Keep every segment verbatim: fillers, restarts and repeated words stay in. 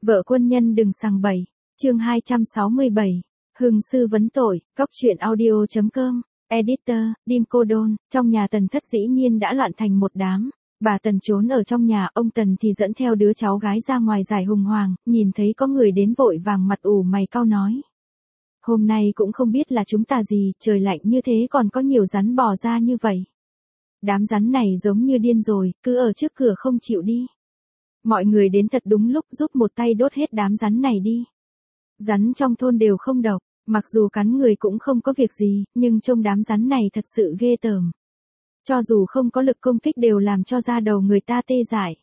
Vợ quân nhân đừng sằng bậy. Chương hai trăm sáu mươi bảy. Hưng sư vấn tội, cóc truyện audio chấm com. Editor, Dim Cô Đôn. Trong nhà Tần Thất dĩ nhiên đã loạn thành một đám. Bà Tần trốn ở trong nhà, ông Tần thì dẫn theo đứa cháu gái ra ngoài giải hùng hoàng, nhìn thấy có người đến vội vàng mặt ủ mày cau nói. Hôm nay cũng không biết là chúng ta gì, trời lạnh như thế còn có nhiều rắn bò ra như vậy. Đám rắn này giống như điên rồi, cứ ở trước cửa không chịu đi. Mọi người đến thật đúng lúc, giúp một tay đốt hết đám rắn này đi. Rắn trong thôn đều không độc, mặc dù cắn người cũng không có việc gì, nhưng trông đám rắn này thật sự ghê tởm. Cho dù không có lực công kích đều làm cho da đầu người ta tê dại.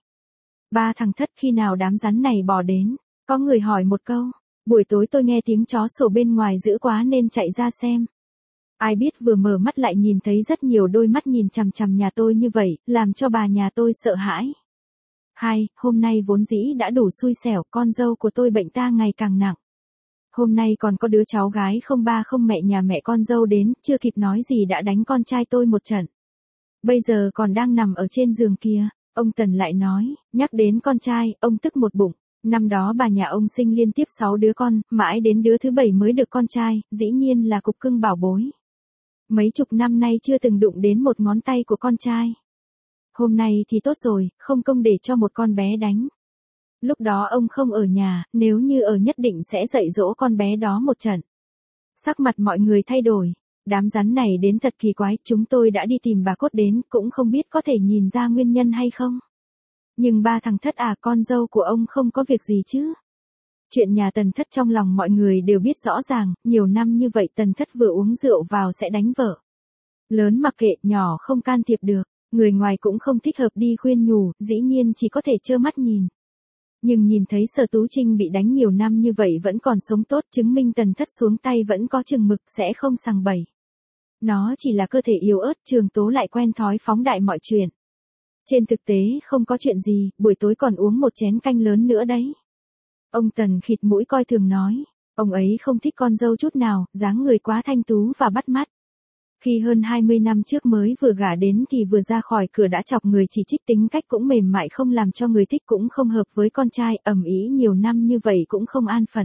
Ba thằng Thất khi nào đám rắn này bò đến, có người hỏi một câu. Buổi tối tôi nghe tiếng chó sủa bên ngoài dữ quá nên chạy ra xem. Ai biết vừa mở mắt lại nhìn thấy rất nhiều đôi mắt nhìn chằm chằm nhà tôi như vậy, làm cho bà nhà tôi sợ hãi. Hai, hôm nay vốn dĩ đã đủ xui xẻo, con dâu của tôi bệnh ta ngày càng nặng. Hôm nay còn có đứa cháu gái không ba không mẹ nhà mẹ con dâu đến, chưa kịp nói gì đã đánh con trai tôi một trận. Bây giờ còn đang nằm ở trên giường kia, ông Tần lại nói, nhắc đến con trai, ông tức một bụng. Năm đó bà nhà ông sinh liên tiếp sáu đứa con, mãi đến đứa thứ bảy mới được con trai, dĩ nhiên là cục cưng bảo bối. Mấy chục năm nay chưa từng đụng đến một ngón tay của con trai. Hôm nay thì tốt rồi, không công để cho một con bé đánh. Lúc đó ông không ở nhà, nếu như ở nhất định sẽ dạy dỗ con bé đó một trận. Sắc mặt mọi người thay đổi. Đám rắn này đến thật kỳ quái, chúng tôi đã đi tìm bà Cốt đến, cũng không biết có thể nhìn ra nguyên nhân hay không. Nhưng ba thằng Thất à, con dâu của ông không có việc gì chứ. Chuyện nhà Tần Thất trong lòng mọi người đều biết rõ ràng, nhiều năm như vậy Tần Thất vừa uống rượu vào sẽ đánh vợ. Lớn mặc kệ, nhỏ không can thiệp được, người ngoài cũng không thích hợp đi khuyên nhủ, dĩ nhiên chỉ có thể trơ mắt nhìn. Nhưng nhìn thấy Sở Tú Trinh bị đánh nhiều năm như vậy vẫn còn sống tốt, chứng minh Tần Thất xuống tay vẫn có chừng mực, sẽ không sằng bậy. Nó chỉ là cơ thể yếu ớt, Trường Tố lại quen thói phóng đại mọi chuyện. Trên thực tế không có chuyện gì, buổi tối còn uống một chén canh lớn nữa đấy. Ông Tần khịt mũi coi thường nói, ông ấy không thích con dâu chút nào, dáng người quá thanh tú và bắt mắt. Khi hơn hai mươi năm trước mới vừa gả đến thì vừa ra khỏi cửa đã chọc người chỉ trích, tính cách cũng mềm mại không làm cho người thích, cũng không hợp với con trai, ầm ĩ nhiều năm như vậy cũng không an phận.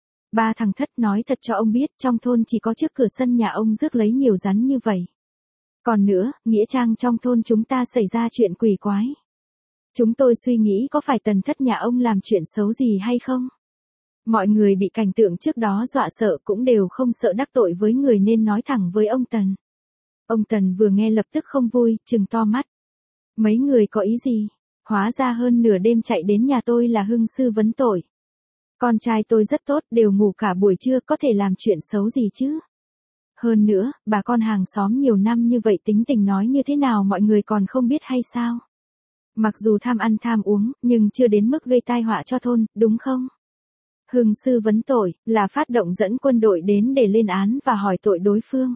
Ba thằng Thất nói thật cho ông biết, trong thôn chỉ có trước cửa sân nhà ông rước lấy nhiều rắn như vậy. Còn nữa, nghĩa trang trong thôn chúng ta xảy ra chuyện quỷ quái. Chúng tôi suy nghĩ có phải Tần Thất nhà ông làm chuyện xấu gì hay không? Mọi người bị cảnh tượng trước đó dọa sợ cũng đều không sợ đắc tội với người nên nói thẳng với ông Tần. Ông Tần vừa nghe lập tức không vui, trừng to mắt. Mấy người có ý gì? Hóa ra hơn nửa đêm chạy đến nhà tôi là hưng sư vấn tội. Con trai tôi rất tốt, đều ngủ cả buổi trưa, có thể làm chuyện xấu gì chứ? Hơn nữa, bà con hàng xóm nhiều năm như vậy tính tình nói như thế nào mọi người còn không biết hay sao? Mặc dù tham ăn tham uống, nhưng chưa đến mức gây tai họa cho thôn, đúng không? Hưng sư vấn tội, là phát động dẫn quân đội đến để lên án và hỏi tội đối phương.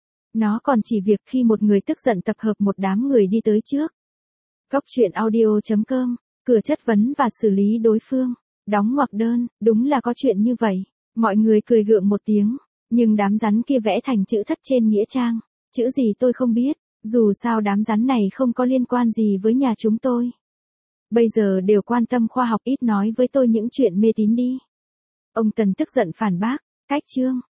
Nó còn chỉ việc khi một người tức giận tập hợp một đám người đi tới trước. Cóc truyện audio chấm com, cửa chất vấn và xử lý đối phương. Đóng ngoặc đơn, đúng là có chuyện như vậy. Mọi người cười gượng một tiếng. Nhưng đám rắn kia vẽ thành chữ Thất trên nghĩa trang. Chữ gì tôi không biết, dù sao đám rắn này không có liên quan gì với nhà chúng tôi. Bây giờ đều quan tâm khoa học, ít nói với tôi những chuyện mê tín đi. Ông Tần tức giận phản bác, cách chương.